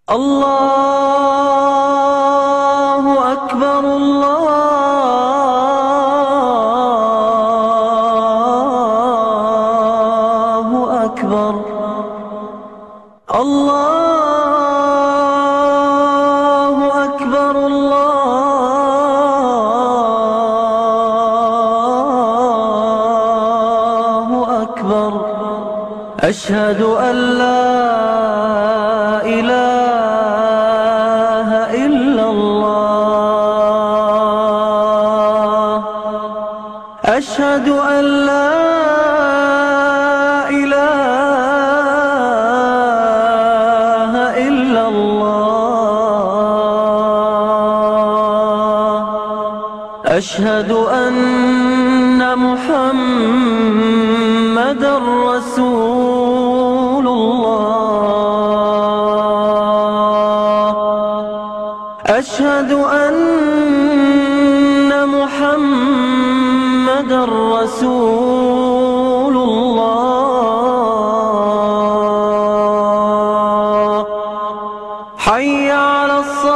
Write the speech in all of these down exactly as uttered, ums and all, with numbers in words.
الله أكبر الله أكبر الله أكبر الله أكبر أشهد أن لا إله إلا الله أشهد أن لا إله إلا الله أشهد أن محمدًا رسول الله أشهد أن محمدًا رسول الله حي على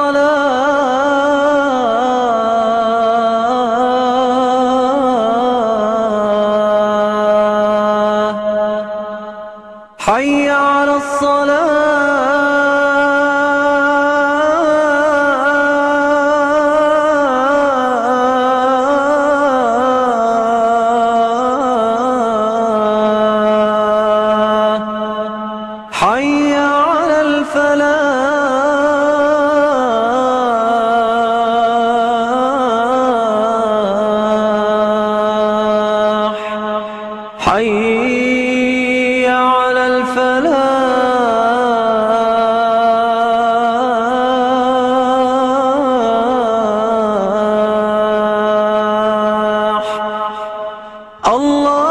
الصلاة حي على الصلاة حي على الفلاح حي على الفلاح الله